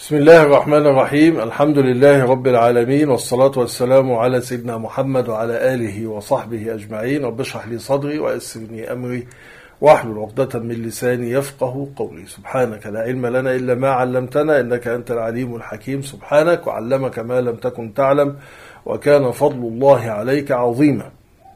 بسم الله الرحمن الرحيم. الحمد لله رب العالمين، والصلاة والسلام على سيدنا محمد وعلى آله وصحبه أجمعين. رب اشرح لي صدري ويسر لي أمري واحلل عقدة من لساني يفقه قولي. سبحانك لا علم لنا إلا ما علمتنا إنك أنت العليم الحكيم. سبحانك وعلمك ما لم تكن تعلم وكان فضل الله عليك عظيما.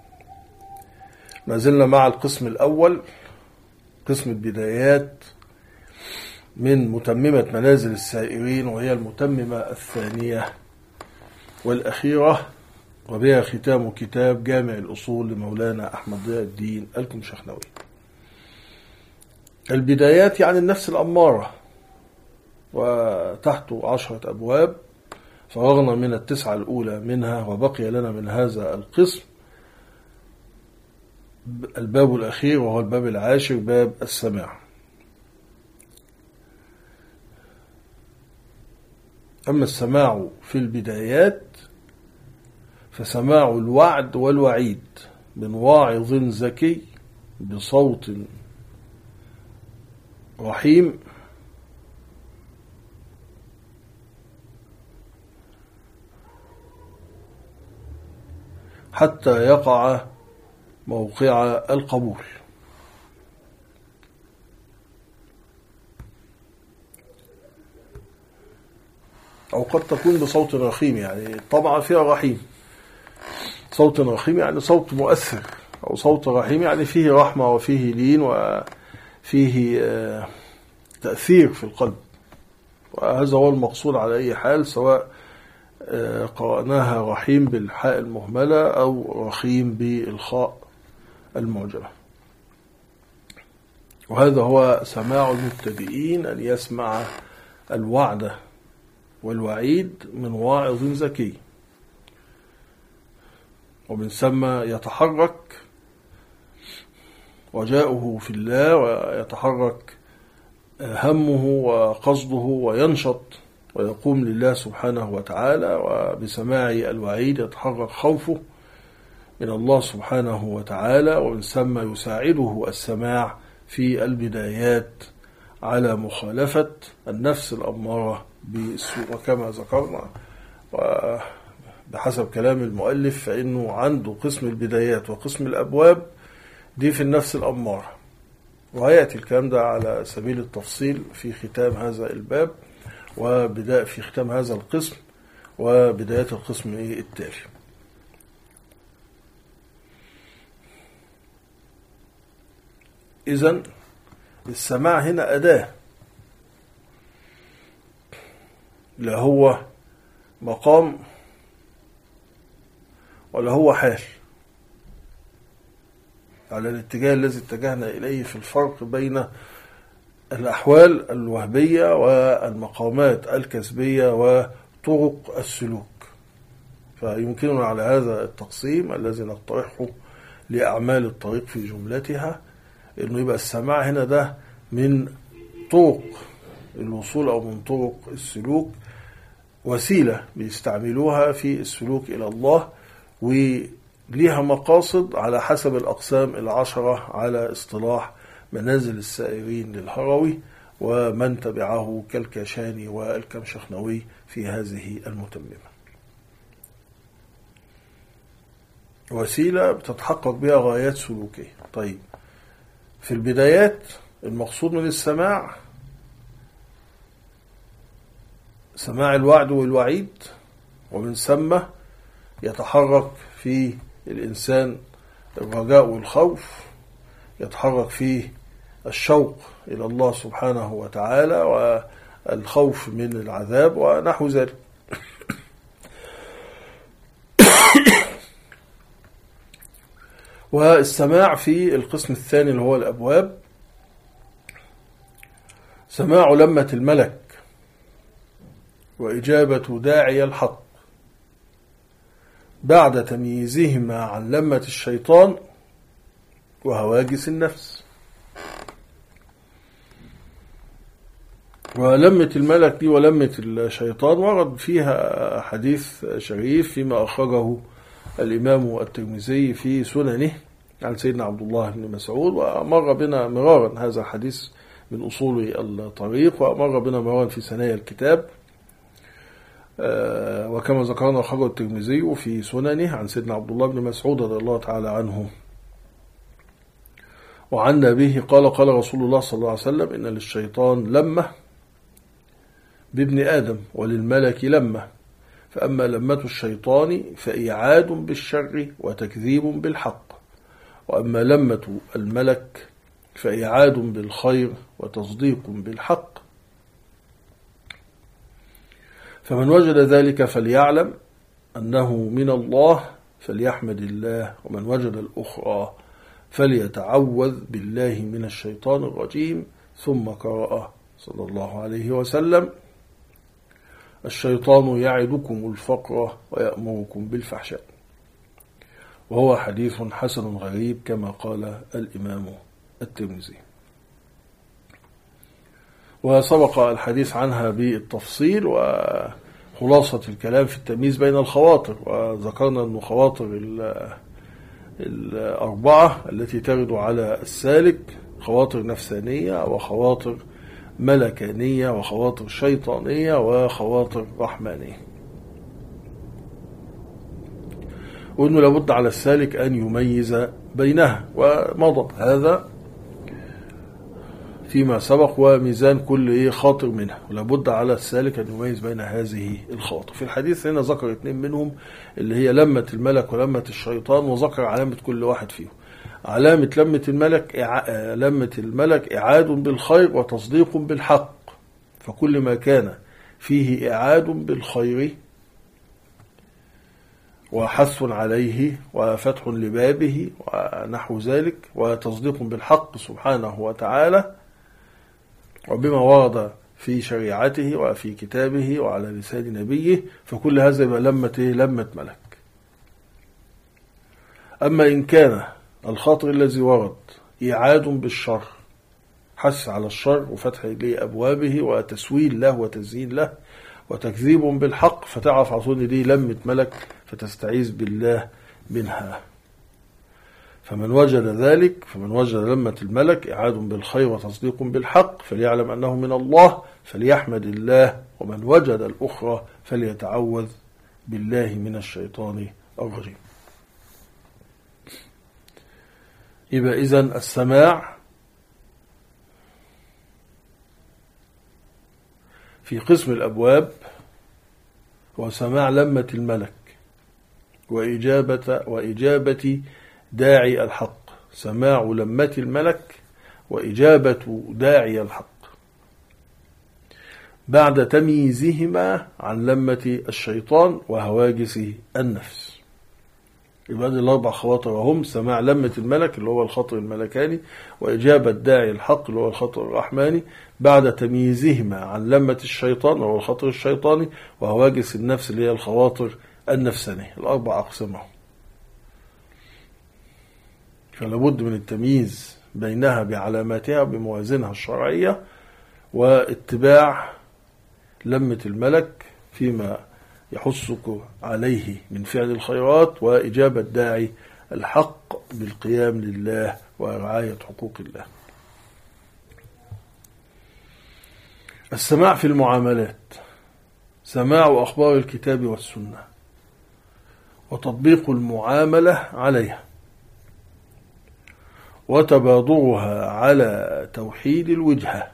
ما زلنا مع القسم الأول، قسم البدايات من متممة منازل السائرين، وهي المتممة الثانية والأخيرة، وبها ختام كتاب جامع الأصول لمولانا أحمد ضياء الدين الكمشخنوي. البدايات يعني النفس الأمارة، وتحته 10 أبواب، فرغنا من 9 الأولى منها، وبقي لنا من هذا القسم الباب الأخير وهو الباب العاشر، باب السماع. أما السماع في البدايات فسماع الوعد والوعيد من واعظ ذكي بصوت رحيم حتى يقع موقع القبول. أو قد تكون بصوت رخيم، يعني طبعا فيها رحيم، صوت رخيم يعني صوت مؤثر، أو صوت رحيم يعني فيه رحمة وفيه لين وفيه تأثير في القلب. وهذا هو المقصود على أي حال، سواء قرأناها رحيم بالحاء المهملة أو رخيم بالخاء المعجمة. وهذا هو سماع المبتدئين، أن يسمع الوعد والوعيد من واعظ ذكي، ومن ثم يتحرك وجاؤه في الله، ويتحرك همه وقصده، وينشط ويقوم لله سبحانه وتعالى. وبسماع الوعيد يتحرك خوفه من الله سبحانه وتعالى، ومن ثم يساعده السماع في البدايات على مخالفة النفس الأمارة بالسوء. وكما ذكرنا وبحسب كلام المؤلف، فإنه عنده قسم البدايات وقسم الأبواب دي في النفس الأمارة، وهيأتي الكلام ده على سبيل التفصيل في ختام هذا الباب، وبداية في ختام هذا القسم، وبداية القسم التالي. إذن السماع هنا أداة، لا هو مقام ولا هو حال، على الاتجاه الذي اتجهنا إليه في الفرق بين الأحوال الوهبية والمقامات الكسبية وطرق السلوك. فيمكننا على هذا التقسيم الذي نقترحه لأعمال الطريق في جملتها، إنه يبقى السماع هنا ده من طرق الوصول أو من طرق السلوك، وسيلة بيستعملوها في السلوك إلى الله، وليها مقاصد على حسب الأقسام 10 على اصطلاح منازل السائرين للهروي ومن تبعه كالكاشاني والكمشخنوي في هذه المتممة. وسيلة بتتحقق بها غايات سلوكية. طيب، في البدايات المقصود من السماع سماع الوعد والوعيد، ومن ثم يتحرك في الإنسان الرجاء والخوف، يتحرك فيه الشوق إلى الله سبحانه وتعالى والخوف من العذاب ونحو ذلك. والسماع في القسم الثاني اللي هو الأبواب، سماع لمة الملك وإجابة داعي الحق بعد تمييزهما عن لمة الشيطان وهواجس النفس. ولمة الملك دي ولمة الشيطان ورد فيها حديث شريف فيما أخرجه الإمام الترمذي في سننه عن سيدنا عبد الله بن مسعود، ومر بنا مرارا هذا الحديث من أصول الطريق، ومر بنا مرارا في ثنايا الكتاب. وكما ذكرنا خرج الترمذي في سننه عن سيدنا عبد الله بن مسعود رضي الله تعالى عنه وعن أبيه قال قال رسول الله صلى الله عليه وسلم إن للشيطان لمة بابن آدم وللملك لمة، فأما لمة الشيطان فإيعاد بالشر وتكذيب بالحق، وأما لمة الملك فإيعاد بالخير وتصديق بالحق. فمن وجد ذلك فليعلم أنه من الله فليحمد الله، ومن وجد الأخرى فليتعوذ بالله من الشيطان الرجيم. ثم قرأ صلى الله عليه وسلم: الشيطان يعدكم الفقر ويأمركم بالفحشاء. وهو حديث حسن غريب كما قال الإمام الترمذي. وسبق الحديث عنها بالتفصيل وخلاصة الكلام في التمييز بين الخواطر، وذكرنا أن خواطر الأربعة التي ترد على السالك خواطر نفسانية وخواطر ملكانية وخواطر شيطانية وخواطر رحمانية، وأنه لابد على السالك أن يميز بينها، ومضى هذا فيما سبق، وميزان كل خاطر منها، ولابد على السالك أن يميز بين هذه الخواطر. في الحديث هنا ذكر اثنين منهم اللي هي لمة الملك ولمة الشيطان، وذكر علامة كل واحد فيهم. علامة لمة الملك إعاد بالخير وتصديق بالحق، فكل ما كان فيه إعاد بالخير وحث عليه وفتح لبابه ونحو ذلك، وتصديق بالحق سبحانه وتعالى وبما ورد في شريعته وفي كتابه وعلى لسان نبيه، فكل هذا يبقى لمة ملك. أما إن كان الخاطر الذي ورد إعاد بالشر، حث على الشر وفتح لأبوابه وتسويل له وتزيين له وتكذيب بالحق، فتعرف عصون دي لمة ملك فتستعيذ بالله منها. فمن وجد ذلك، فمن وجد لمة الملك إعاد بالخير وتصديق بالحق فليعلم أنه من الله فليحمد الله، ومن وجد الأخرى فليتعوذ بالله من الشيطان الرجيم. يبقى إذن السماع في قسم الأبواب هو سماع لمة الملك وإجابة داعي الحق، سماع لمة الملك وإجابة داعي الحق بعد تمييزهما عن لمة الشيطان وهواجس النفس. يبقى الأربع خواطر هم: سماع لمة الملك اللي هو الخطر الملكاني، وإجابة داعي الحق اللي هو الخطر الرحماني، بعد تمييزهما عن لمة الشيطان اللي هو الخطر الشيطاني، وهواجس النفس اللي هي الخواطر النفسانية. الأربع أقسامهم، فلابد من التمييز بينها بعلاماتها وبموازينها الشرعية، واتباع لمة الملك فيما يحثك عليه من فعل الخيرات، وإجابة داعي الحق بالقيام لله ورعاية حقوق الله. السماع في المعاملات: سماع أخبار الكتاب والسنة وتطبيق المعاملة عليها وتبادرها على توحيد الوجهة.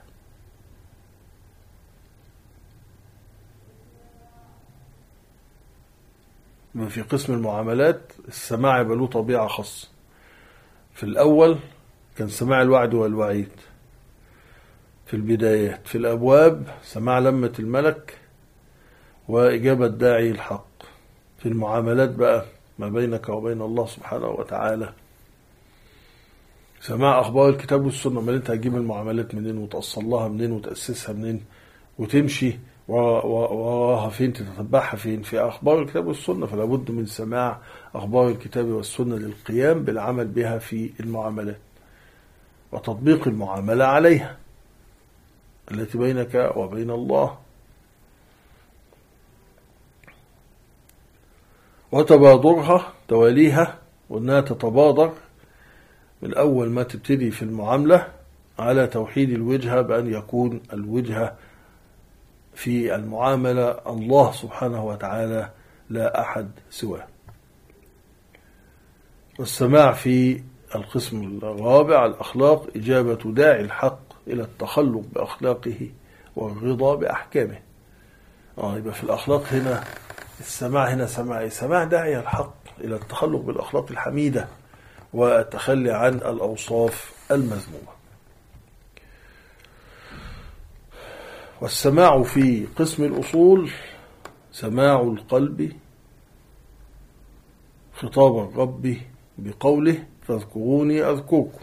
في قسم المعاملات السماع يبقى له طبيعة خاصة. في الأول كان سماع الوعد والوعيد في البدايات، في الأبواب سماع لمة الملك وإجابة داعي الحق. في المعاملات بقى ما بينك وبين الله سبحانه وتعالى سماع أخبار الكتاب والسنة. ما انت هتجيب المعاملات منين وتأصل لها منين وتأسسها منين وتمشي وراها فين، تتبعها فين؟ في أخبار الكتاب والسنة. فلا بد من سماع أخبار الكتاب والسنة للقيام بالعمل بها في المعاملات وتطبيق المعاملة عليها التي بينك وبين الله، وتبادرها تواليها، وأنها تتبادر من أول ما تبتدي في المعاملة على توحيد الوجهة، بأن يكون الوجهة في المعاملة الله سبحانه وتعالى لا أحد سواه. والسماع في القسم الرابع الأخلاق إجابة داعي الحق إلى التخلق بأخلاقه والرضا بأحكامه. يبقى في الأخلاق هنا السماع هنا سماع داعي الحق إلى التخلق بالأخلاق الحميدة والتخلي عن الأوصاف المذمومة. والسماع في قسم الأصول سماع القلب خطاب الرب بقوله فاذكروني أذكركم،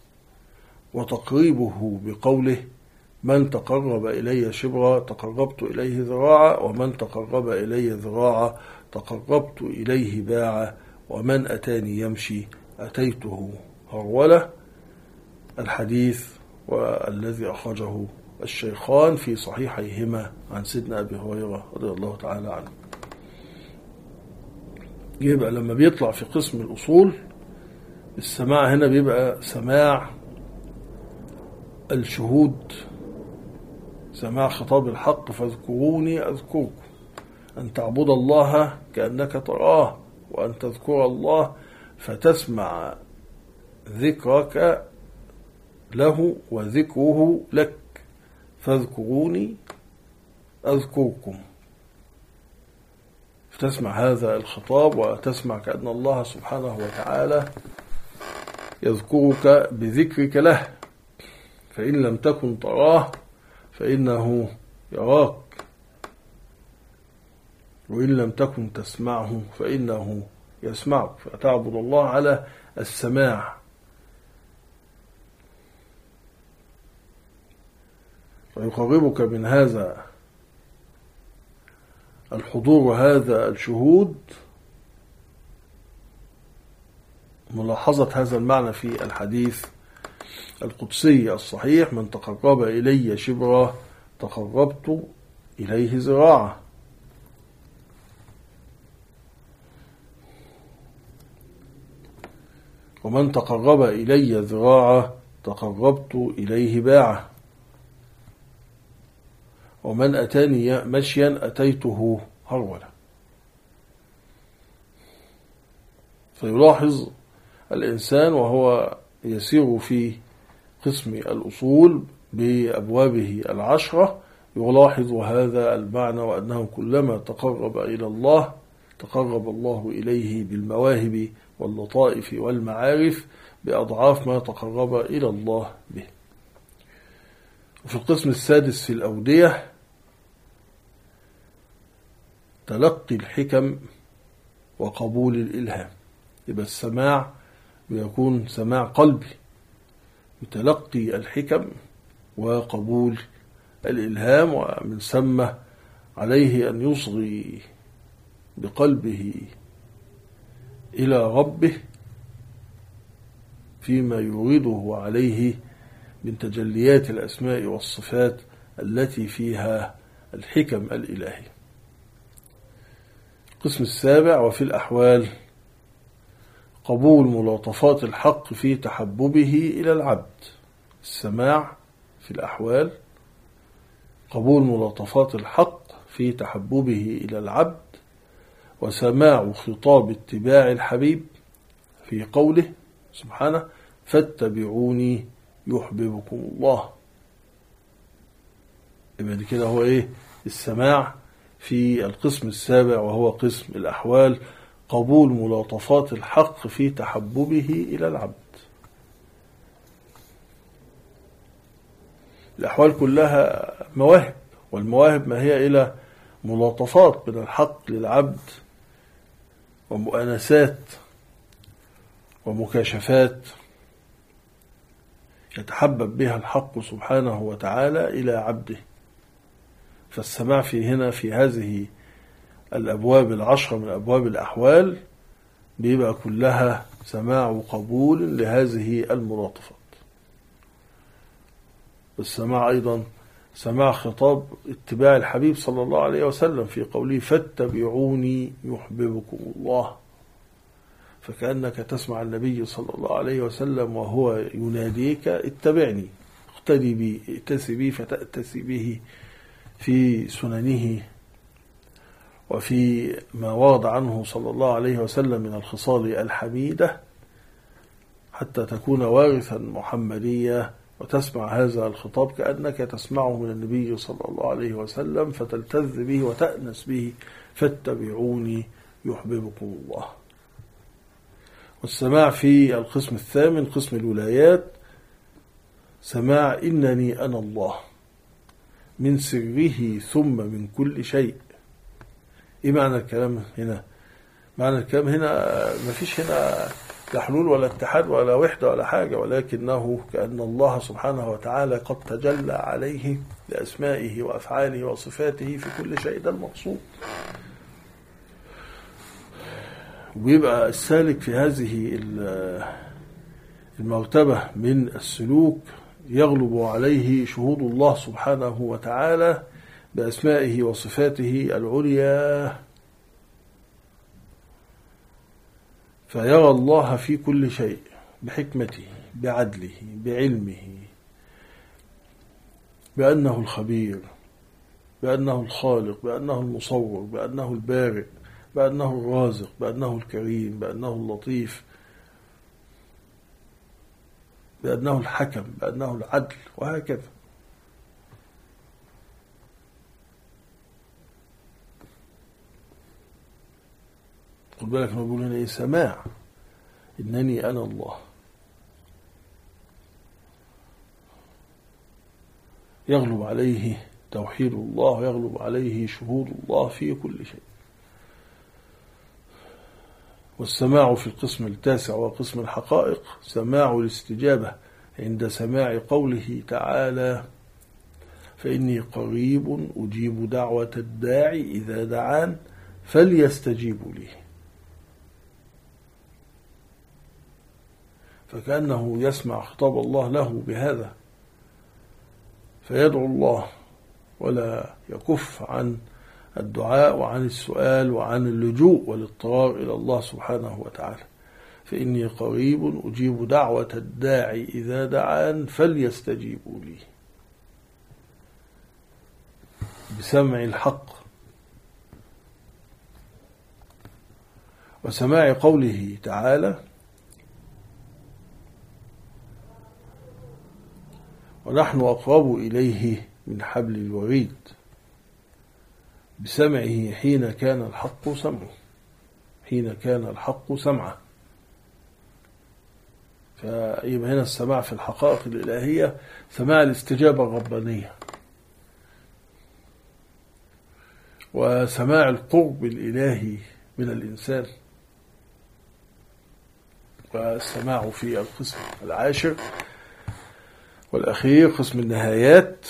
وتقريبه بقوله من تقرب إلي شبرا تقربت إليه ذراعا، ومن تقرب إلي ذراعا تقربت إليه باعا، ومن أتاني يمشي أتيته هرولة. الحديث والذي أخرجه الشيخان في صحيحيهما عن سيدنا أبي هريرة رضي الله تعالى عنه. يبقى لما بيطلع في قسم الأصول السماع هنا بيبقى سماع الشهود، سماع خطاب الحق فاذكروني أذكركم، أن تعبد الله كأنك تراه، وأن تذكر الله فتسمع ذكرك له وذكره لك، فاذكروني أذكركم، فتسمع هذا الخطاب وتسمع كأن الله سبحانه وتعالى يذكرك بذكرك له، فإن لم تكن تراه فإنه يراك، وإن لم تكن تسمعه فإنه يسمعك، فتعبد الله على السماع. ويقربك من هذا الحضور وهذا الشهود ملاحظة هذا المعنى في الحديث القدسي الصحيح من تقرب إلي شبرا تقربت إليه ذراعا. ومن تقرب إلي ذراعا تقربت إليه باعا. ومن أتاني مشيا أتيته هرولا. فيلاحظ الإنسان وهو يسير في قسم الأصول بأبوابه العشرة يلاحظ هذا المعنى، وأنه كلما تقرب إلى الله تقرب الله إليه بالمواهب واللطائف والمعارف بأضعاف ما تقرب إلى الله به. وفي القسم السادس في الأودية تلقي الحكم وقبول الإلهام. يبقى السماع بيكون سماع قلبي بتلقي الحكم وقبول الإلهام، ومن ثم عليه أن يصغي بقلبه إلى ربه فيما يريده عليه من تجليات الأسماء والصفات التي فيها الحكم الإلهي. القسم السابع وفي الأحوال قبول ملاطفات الحق في تحببه إلى العبد. السماع في الأحوال قبول ملاطفات الحق في تحببه إلى العبد، وسماع خطاب اتباع الحبيب في قوله سبحانه فاتبعوني يحببكم الله. يبقى كده هو السماع في القسم السابع وهو قسم الأحوال قبول ملاطفات الحق في تحببه إلى العبد. الأحوال كلها مواهب، والمواهب ما هي إلى ملاطفات من الحق للعبد ومؤانسات ومكاشفات يتحبب بها الحق سبحانه وتعالى إلى عبده. فالسماع في هذه الأبواب العشرة من أبواب الأحوال بيبقى كلها سماع قبول لهذه الملاطفات. والسماع أيضا سماع خطاب اتباع الحبيب صلى الله عليه وسلم في قوله فاتبعوني يحببكم الله، فكأنك تسمع النبي صلى الله عليه وسلم وهو يناديك اتبعني اقتدي بي ائتسي بي فتأتسي به في سننه وفي ما ورد عنه صلى الله عليه وسلم من الخصال الحميدة، حتى تكون وارثا محمدية وتسمع هذا الخطاب كأنك تسمعه من النبي صلى الله عليه وسلم، فتلتذ به وتأنس به. فاتبعوني يحببكم الله. والسماع في القسم الثامن قسم الولايات، سماع إنني أنا الله من سره ثم من كل شيء. إيه معنى الكلام هنا؟ معنى الكلام هنا ما فيش هنا لا حلول ولا اتحاد ولا وحدة ولا حاجة، ولكنه كأن الله سبحانه وتعالى قد تجلى عليه بأسمائه وأفعاله وصفاته في كل شيء. ده المقصود. ويبقى السالك في هذه المرتبة من السلوك يغلب عليه شهود الله سبحانه وتعالى بأسمائه وصفاته العليا، فيرى الله في كل شيء بحكمته بعدله بعلمه، بأنه الخبير، بأنه الخالق، بأنه المصور، بأنه البارئ، بأنه الرازق، بأنه الكريم، بأنه اللطيف، بأنه الحكم، بأنه العدل، وهكذا. خد بالك ما بقول هنا ايه؟ سماع إنني أنا الله. يغلب عليه توحيد الله ويغلب عليه شهود الله في كل شيء. والسماع في القسم التاسع وقسم الحقائق سماع الاستجابة عند سماع قوله تعالى: فإني قريب أجيب دعوة الداعي إذا دعان فليستجيبوا لي. فكأنه يسمع خطاب الله له بهذا، فيدعو الله ولا يكف عن الدعاء وعن السؤال وعن اللجوء والاضطرار إلى الله سبحانه وتعالى. فإني قريب أجيب دعوة الداعي إذا دعان فليستجيبوا لي، بسمع الحق. وسماع قوله تعالى: ونحن أقرب إليه من حبل الوريد، بسمعه حين كان الحق سمعه، حين كان الحق سمعه. فيبقى هنا السماع في الحقائق الإلهية سماع الاستجابة الربانية، وسماع القرب الإلهي من الإنسان. والسماع في القسم العاشر والأخير قسم النهايات،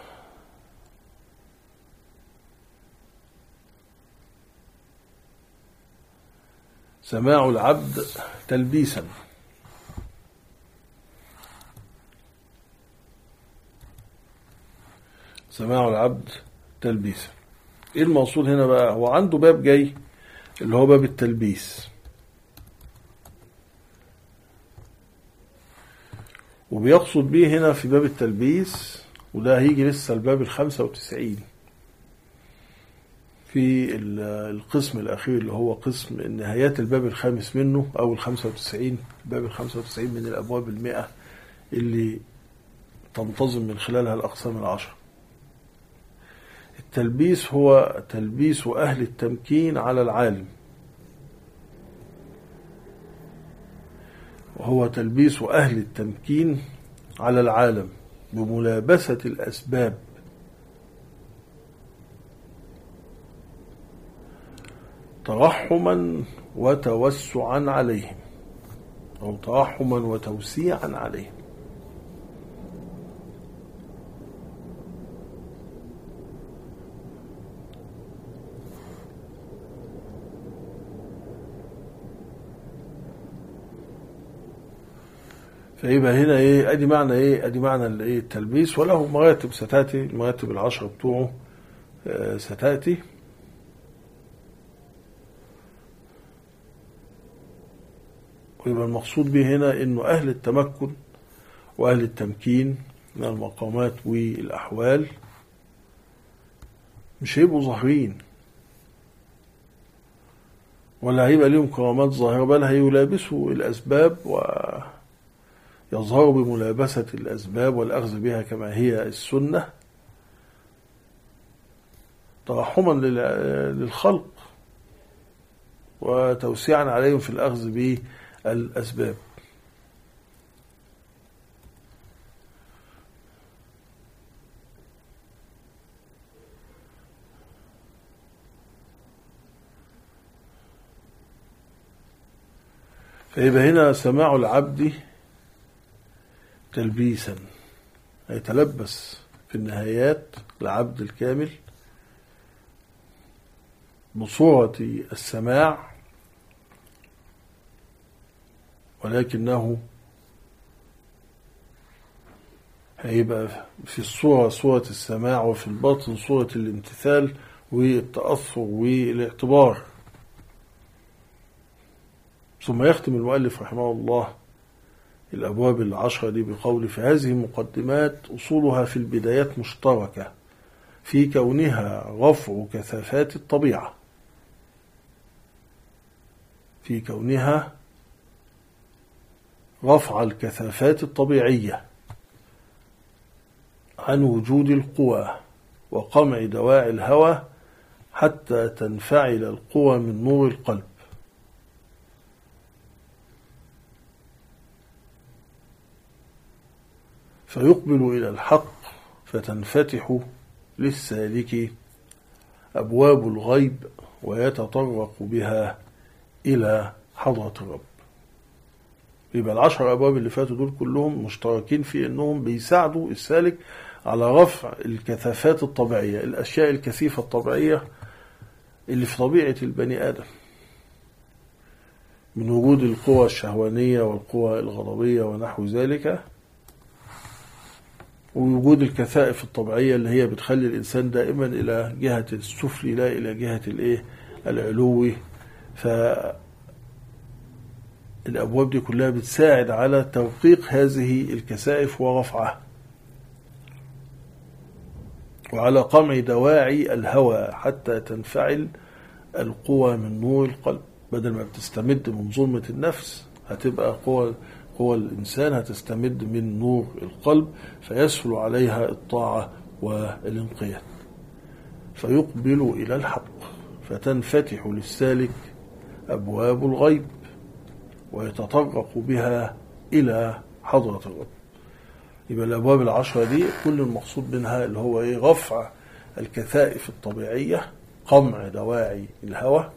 سماع العبد تلبيسا. سماع العبد تلبيسا. ايه المقصود هنا بقى؟ هو عنده باب جاي اللي هو باب التلبيس، وبيقصد به هنا في باب التلبيس، وده هيجي لسه الباب 95 في القسم الأخير اللي هو قسم النهايات، الباب الخامس منه أو 95، الباب 95 من الأبواب 100 اللي تنتظم من خلالها الأقسام 10. التلبيس هو تلبيس أهل التمكين على العالم، وهو تلبيس أهل التمكين على العالم بملابسة الأسباب، ترحما وتوسعا عليهم، أو ترحما وتوسيعا عليهم. فيبقى هنا ايه؟ ادي معنى ايه؟ ادي معنى الايه؟ التلبيس. وله مراتب ستاتي، المراتب 10 بتوعه ستاتي. ويبقى المقصود به هنا انه اهل التمكن واهل التمكين من المقامات والاحوال مش هيبقوا ظاهرين ولا هيبقى ليهم كرامات ظاهرة، بل هيلابسوا الأسباب ويظهروا بملابسة الأسباب والأخذ بها كما هي السنة ترحما للخلق وتوسيعا عليهم في الأخذ بالأسباب. فيبقى هنا سماع العبد تلبيسا، يتلبس في النهايات العبد الكامل بصورة السماع، ولكنه هيبقى في الصورة صورة السماع، وفي الباطن صورة الامتثال والتأثر والاعتبار. ثم يختم المؤلف رحمه الله الأبواب العشرة دي بقول: فهذه مقدمات أصولها في البدايات مشتركة في كونها رفع كثافات الطبيعة، في كونها رفع الكثافات الطبيعية عن وجود القوى وقمع دواعي الهوى حتى تنفعل القوى من نور القلب، فيقبل إلى الحق فتنفتح للسالك أبواب الغيب ويتطرق بها إلى حضرة الرب. يبقى العشر أبواب اللي فاتوا دول كلهم مشتركين في أنهم بيساعدوا السالك على رفع الكثافات الطبيعية، الأشياء الكثيفة الطبيعية اللي في طبيعة البني آدم، من وجود القوى الشهوانية والقوى الغضبية ونحو ذلك، ووجود الكثائف الطبيعية اللي هي بتخلي الإنسان دائما إلى جهة السفلي لا إلى جهة العلوي. فالأبواب دي كلها بتساعد على توقيق هذه الكثائف ورفعها، وعلى قمع دواعي الهوى حتى تنفعل القوى من نور القلب. بدل ما بتستمد من ظلمة النفس هتبقى قوى الإنسان هتستمد من نور القلب، فيسهل عليها الطاعة والانقياد، فيقبل إلى الحق فتنفتح للسالك أبواب الغيب ويتطرق بها إلى حضرة الرب. يبقى الأبواب العشرة دي كل المقصود منها اللي هو رفع الكثائف الطبيعية، قمع دواعي الهوى،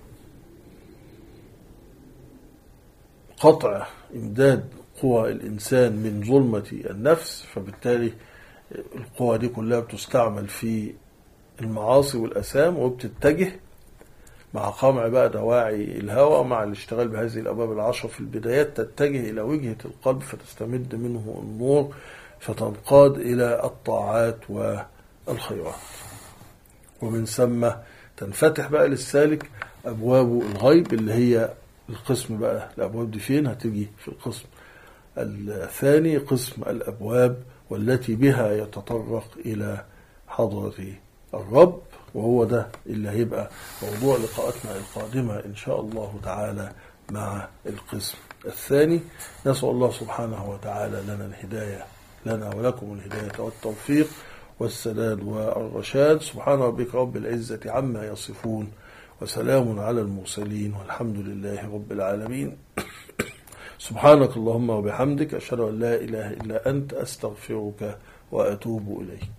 قطع إمداد قوى الإنسان من ظلمة النفس، فبالتالي القوى دي كلها بتستعمل في المعاصي والأثام وبتتجه مع قمع بقى دواعي الهوى، مع الاشتغال بهذه الأبواب العشرة في البدايات تتجه إلى وجهة القلب فتستمد منه النور فتنقاد إلى الطاعات والخيرات. ومن ثم تنفتح بقى للسالك أبواب الغيب اللي هي القسم بقى الأبواب دي فين هتيجي في القسم الثاني، قسم الأبواب والتي بها يتطرق إلى حضرة الرب، وهو ده اللي هيبقى موضوع لقاءاتنا القادمة إن شاء الله تعالى مع القسم الثاني. نسأل الله سبحانه وتعالى لنا الهداية، لنا ولكم الهداية والتوفيق والسداد والرشاد. سبحان ربك رب العزة عما يصفون، وسلام على المرسلين، والحمد لله رب العالمين. سبحانك اللهم وبحمدك، أشهد أن لا إله إلا أنت، أستغفرك وأتوب إليك.